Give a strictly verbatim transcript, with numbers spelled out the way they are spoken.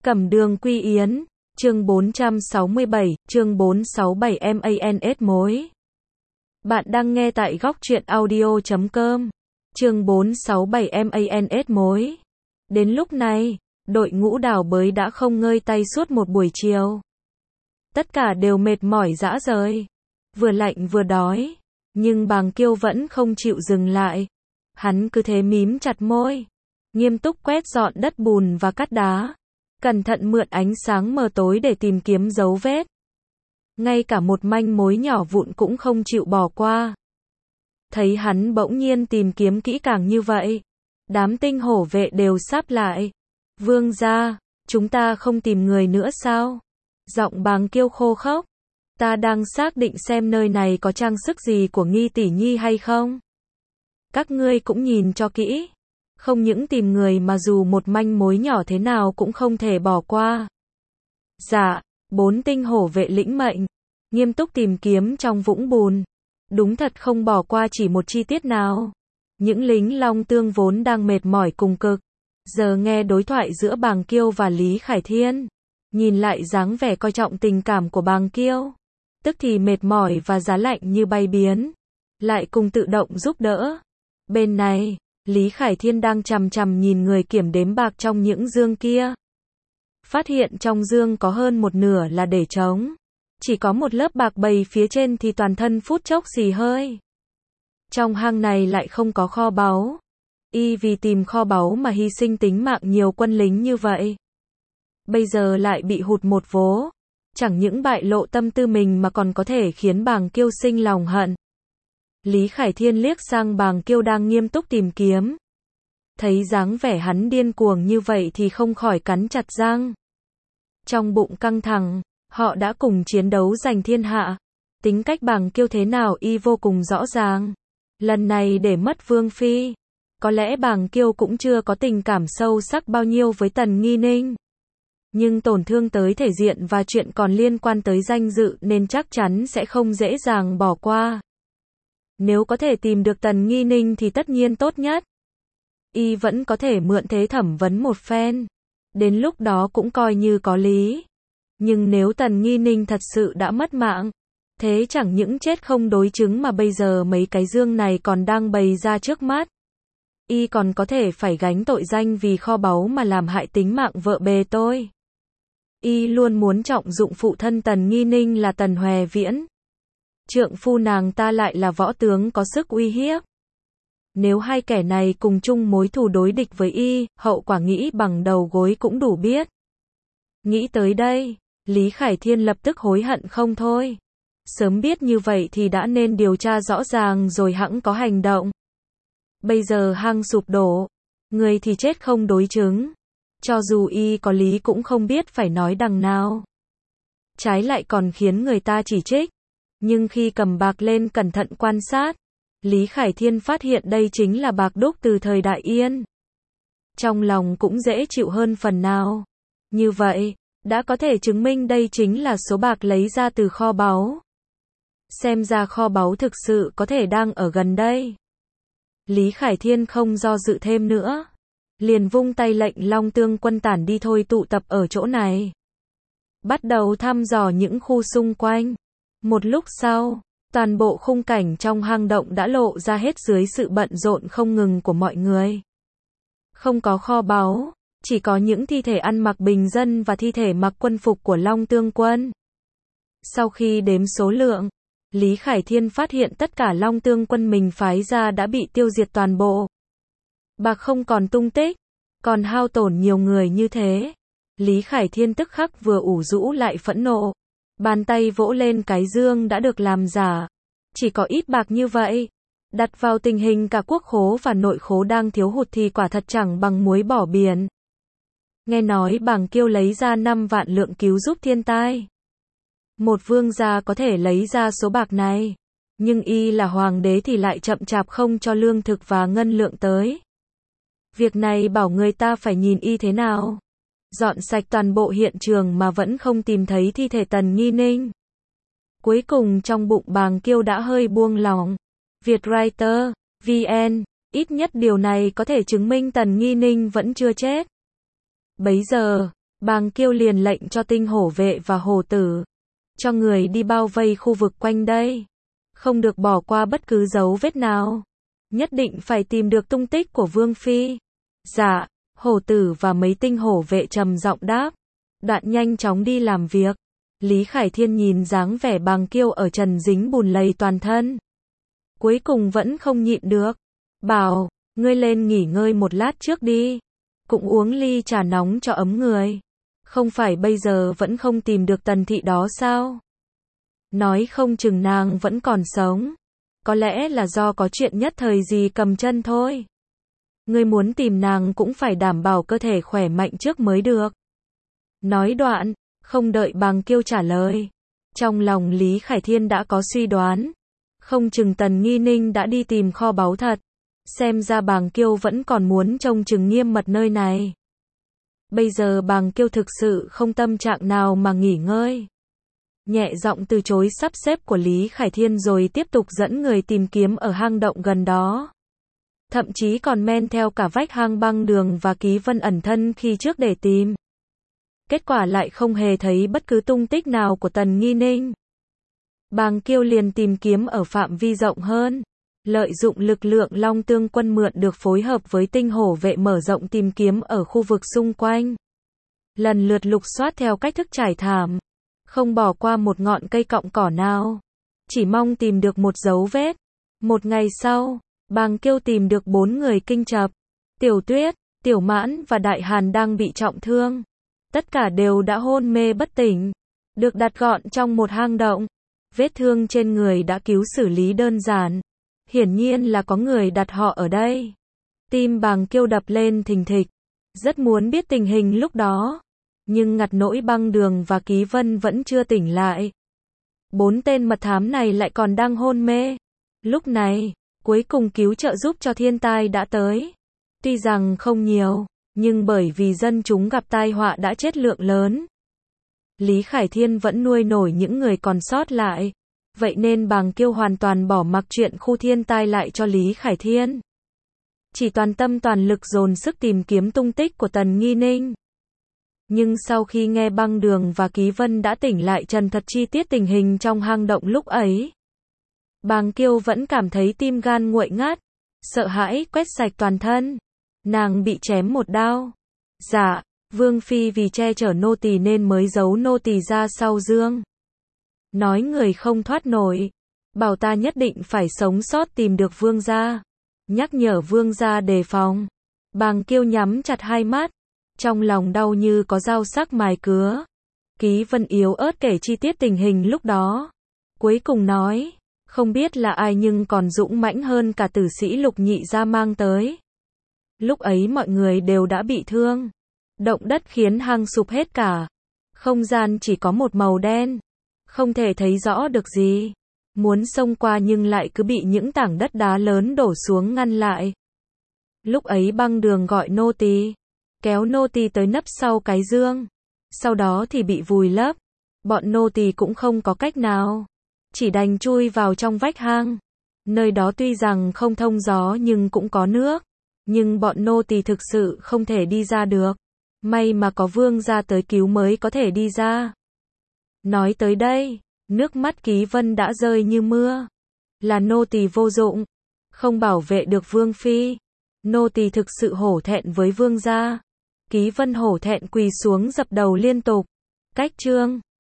Cẩm Đường Quy Yến, chương bốn trăm sáu mươi bảy, chương bốn trăm sáu mươi bảy MANS mối. Bạn đang nghe tại góc truyện audio chấm com, chương bốn trăm sáu mươi bảy MANS mối. Đến lúc này, đội ngũ đào bới đã không ngơi tay suốt một buổi chiều. Tất cả đều mệt mỏi rã rời, vừa lạnh vừa đói, nhưng Bàng Kiêu vẫn không chịu dừng lại. Hắn cứ thế mím chặt môi, nghiêm túc quét dọn đất bùn và cát đá, cẩn thận mượn ánh sáng mờ tối để tìm kiếm dấu vết. Ngay cả một manh mối nhỏ vụn cũng không chịu bỏ qua. Thấy hắn bỗng nhiên tìm kiếm kỹ càng như vậy, đám tinh hổ vệ đều sáp lại. Vương gia, chúng ta không tìm người nữa sao? Giọng Bàng Kiêu khô khốc. Ta đang xác định xem nơi này có trang sức gì của Nghi tỷ nhi hay không. Các ngươi cũng nhìn cho kỹ. Không những tìm người mà dù một manh mối nhỏ thế nào cũng không thể bỏ qua. Dạ, bốn tinh hổ vệ lĩnh mệnh, nghiêm túc tìm kiếm trong vũng bùn. Đúng thật không bỏ qua chỉ một chi tiết nào. Những lính Long Tương vốn đang mệt mỏi cùng cực, giờ nghe đối thoại giữa Bàng Kiêu và Lý Khải Thiên, nhìn lại dáng vẻ coi trọng tình cảm của Bàng Kiêu, tức thì mệt mỏi và giá lạnh như bay biến, lại cùng tự động giúp đỡ. Bên này, Lý Khải Thiên đang chằm chằm nhìn người kiểm đếm bạc trong những dương kia. Phát hiện trong dương có hơn một nửa là để trống. Chỉ có một lớp bạc bầy phía trên thì toàn thân phút chốc xì hơi. Trong hang này lại không có kho báu. Y vì tìm kho báu mà hy sinh tính mạng nhiều quân lính như vậy. Bây giờ lại bị hụt một vố. Chẳng những bại lộ tâm tư mình mà còn có thể khiến Bàng Kiêu sinh lòng hận. Lý Khải Thiên liếc sang Bàng Kiêu đang nghiêm túc tìm kiếm. Thấy dáng vẻ hắn điên cuồng như vậy thì không khỏi cắn chặt răng. Trong bụng căng thẳng, họ đã cùng chiến đấu giành thiên hạ. Tính cách Bàng Kiêu thế nào y vô cùng rõ ràng. Lần này để mất Vương Phi, có lẽ Bàng Kiêu cũng chưa có tình cảm sâu sắc bao nhiêu với Tần Nghi Ninh. Nhưng tổn thương tới thể diện và chuyện còn liên quan tới danh dự nên chắc chắn sẽ không dễ dàng bỏ qua. Nếu có thể tìm được Tần Nghi Ninh thì tất nhiên tốt nhất. Y vẫn có thể mượn thế thẩm vấn một phen. Đến lúc đó cũng coi như có lý. Nhưng nếu Tần Nghi Ninh thật sự đã mất mạng, thế chẳng những chết không đối chứng mà bây giờ mấy cái dương này còn đang bày ra trước mắt. Y còn có thể phải gánh tội danh vì kho báu mà làm hại tính mạng vợ bề tôi. Y luôn muốn trọng dụng phụ thân Tần Nghi Ninh là Tần Hòe Viễn. Trượng phu nàng ta lại là võ tướng có sức uy hiếp. Nếu hai kẻ này cùng chung mối thù đối địch với y, hậu quả nghĩ bằng đầu gối cũng đủ biết. Nghĩ tới đây, Lý Khải Thiên lập tức hối hận không thôi. Sớm biết như vậy thì đã nên điều tra rõ ràng rồi hẵng có hành động. Bây giờ hang sụp đổ, người thì chết không đối chứng. Cho dù y có lý cũng không biết phải nói đằng nào. Trái lại còn khiến người ta chỉ trích. Nhưng khi cầm bạc lên cẩn thận quan sát, Lý Khải Thiên phát hiện đây chính là bạc đúc từ thời Đại Yên. Trong lòng cũng dễ chịu hơn phần nào. Như vậy, đã có thể chứng minh đây chính là số bạc lấy ra từ kho báu. Xem ra kho báu thực sự có thể đang ở gần đây. Lý Khải Thiên không do dự thêm nữa. Liền vung tay lệnh Long Tương quân tản đi thôi tụ tập ở chỗ này. Bắt đầu thăm dò những khu xung quanh. Một lúc sau, toàn bộ khung cảnh trong hang động đã lộ ra hết dưới sự bận rộn không ngừng của mọi người. Không có kho báu, chỉ có những thi thể ăn mặc bình dân và thi thể mặc quân phục của Long Tương quân. Sau khi đếm số lượng, Lý Khải Thiên phát hiện tất cả Long Tương quân mình phái ra đã bị tiêu diệt toàn bộ. Bạc không còn tung tích, còn hao tổn nhiều người như thế. Lý Khải Thiên tức khắc vừa ủ rũ lại phẫn nộ. Bàn tay vỗ lên cái dương đã được làm giả. Chỉ có ít bạc như vậy. Đặt vào tình hình cả quốc khố và nội khố đang thiếu hụt thì quả thật chẳng bằng muối bỏ biển. Nghe nói Bàng Kiêu lấy ra năm vạn lượng cứu giúp thiên tai. Một vương gia có thể lấy ra số bạc này. Nhưng y là hoàng đế thì lại chậm chạp không cho lương thực và ngân lượng tới. Việc này bảo người ta phải nhìn y thế nào. Dọn sạch toàn bộ hiện trường mà vẫn không tìm thấy thi thể Tần Nghi Ninh. Cuối cùng trong bụng Bàng Kiêu đã hơi buông lòng. Vietwriter, vê en, ít nhất điều này có thể chứng minh Tần Nghi Ninh vẫn chưa chết. Bấy giờ, Bàng Kiêu liền lệnh cho tinh hổ vệ và hổ tử, cho người đi bao vây khu vực quanh đây. Không được bỏ qua bất cứ dấu vết nào. Nhất định phải tìm được tung tích của Vương Phi. Dạ, hổ tử và mấy tinh hổ vệ trầm giọng đáp. Đoạn nhanh chóng đi làm việc. Lý Khải Thiên nhìn dáng vẻ Bàng Kiêu ở trần dính bùn lầy toàn thân. Cuối cùng vẫn không nhịn được. Bảo, ngươi lên nghỉ ngơi một lát trước đi. Cũng uống ly trà nóng cho ấm người. Không phải bây giờ vẫn không tìm được tần thị đó sao? Nói không chừng nàng vẫn còn sống. Có lẽ là do có chuyện nhất thời gì cầm chân thôi. Ngươi muốn tìm nàng cũng phải đảm bảo cơ thể khỏe mạnh trước mới được. Nói đoạn, không đợi Bàng Kiêu trả lời. Trong lòng Lý Khải Thiên đã có suy đoán. Không chừng Tần Nghi Ninh đã đi tìm kho báu thật. Xem ra Bàng Kiêu vẫn còn muốn trông chừng nghiêm mật nơi này. Bây giờ Bàng Kiêu thực sự không tâm trạng nào mà nghỉ ngơi. Nhẹ giọng từ chối sắp xếp của Lý Khải Thiên rồi tiếp tục dẫn người tìm kiếm ở hang động gần đó. Thậm chí còn men theo cả vách hang Băng Đường và Ký Vân ẩn thân khi trước để tìm. Kết quả lại không hề thấy bất cứ tung tích nào của Tần Nghi Ninh. Bàng Kiêu liền tìm kiếm ở phạm vi rộng hơn. Lợi dụng lực lượng Long Tương quân mượn được phối hợp với tinh hổ vệ mở rộng tìm kiếm ở khu vực xung quanh. Lần lượt lục soát theo cách thức trải thảm. Không bỏ qua một ngọn cây cọng cỏ nào. Chỉ mong tìm được một dấu vết. Một ngày sau, Bàng Kiêu tìm được bốn người kinh chập. Tiểu Tuyết, Tiểu Mãn và Đại Hàn đang bị trọng thương. Tất cả đều đã hôn mê bất tỉnh. Được đặt gọn trong một hang động. Vết thương trên người đã cứu xử lý đơn giản. Hiển nhiên là có người đặt họ ở đây. Tim Bàng Kiêu đập lên thình thịch. Rất muốn biết tình hình lúc đó. Nhưng ngặt nỗi Băng Đường và Ký Vân vẫn chưa tỉnh lại. Bốn tên mật thám này lại còn đang hôn mê. Lúc này, cuối cùng cứu trợ giúp cho thiên tai đã tới. Tuy rằng không nhiều, nhưng bởi vì dân chúng gặp tai họa đã chết lượng lớn. Lý Khải Thiên vẫn nuôi nổi những người còn sót lại. Vậy nên Bàng Kiêu hoàn toàn bỏ mặc chuyện khu thiên tai lại cho Lý Khải Thiên. Chỉ toàn tâm toàn lực dồn sức tìm kiếm tung tích của Tần Nghi Ninh. Nhưng sau khi nghe Băng Đường và Ký Vân đã tỉnh lại trần thật chi tiết tình hình trong hang động lúc ấy, Bàng Kiêu vẫn cảm thấy tim gan nguội ngắt, sợ hãi quét sạch toàn thân. Nàng bị chém một đao. Dạ, Vương Phi vì che chở nô tỳ nên mới giấu nô tỳ ra sau giường. Nói người không thoát nổi. Bảo ta nhất định phải sống sót tìm được Vương gia. Nhắc nhở Vương gia đề phòng. Bàng Kiêu nhắm chặt hai mắt. Trong lòng đau như có dao sắc mài cứa. Ký Vân yếu ớt kể chi tiết tình hình lúc đó. Cuối cùng nói, không biết là ai nhưng còn dũng mãnh hơn cả tử sĩ Lục Nhị gia mang tới. Lúc ấy mọi người đều đã bị thương. Động đất khiến hang sụp hết cả. Không gian chỉ có một màu đen. Không thể thấy rõ được gì. Muốn xông qua nhưng lại cứ bị những tảng đất đá lớn đổ xuống ngăn lại. Lúc ấy Băng Đường gọi nô tỳ, kéo nô tỳ tới nấp sau cái giường. Sau đó thì bị vùi lấp. Bọn nô tỳ cũng không có cách nào. Chỉ đành chui vào trong vách hang. Nơi đó tuy rằng không thông gió nhưng cũng có nước. Nhưng bọn nô tỳ thực sự không thể đi ra được. May mà có Vương gia tới cứu mới có thể đi ra. Nói tới đây, nước mắt Ký Vân đã rơi như mưa. Là nô tỳ vô dụng, không bảo vệ được Vương Phi. Nô tỳ thực sự hổ thẹn với Vương gia. Ký Vân hổ thẹn quỳ xuống dập đầu liên tục. Cách chương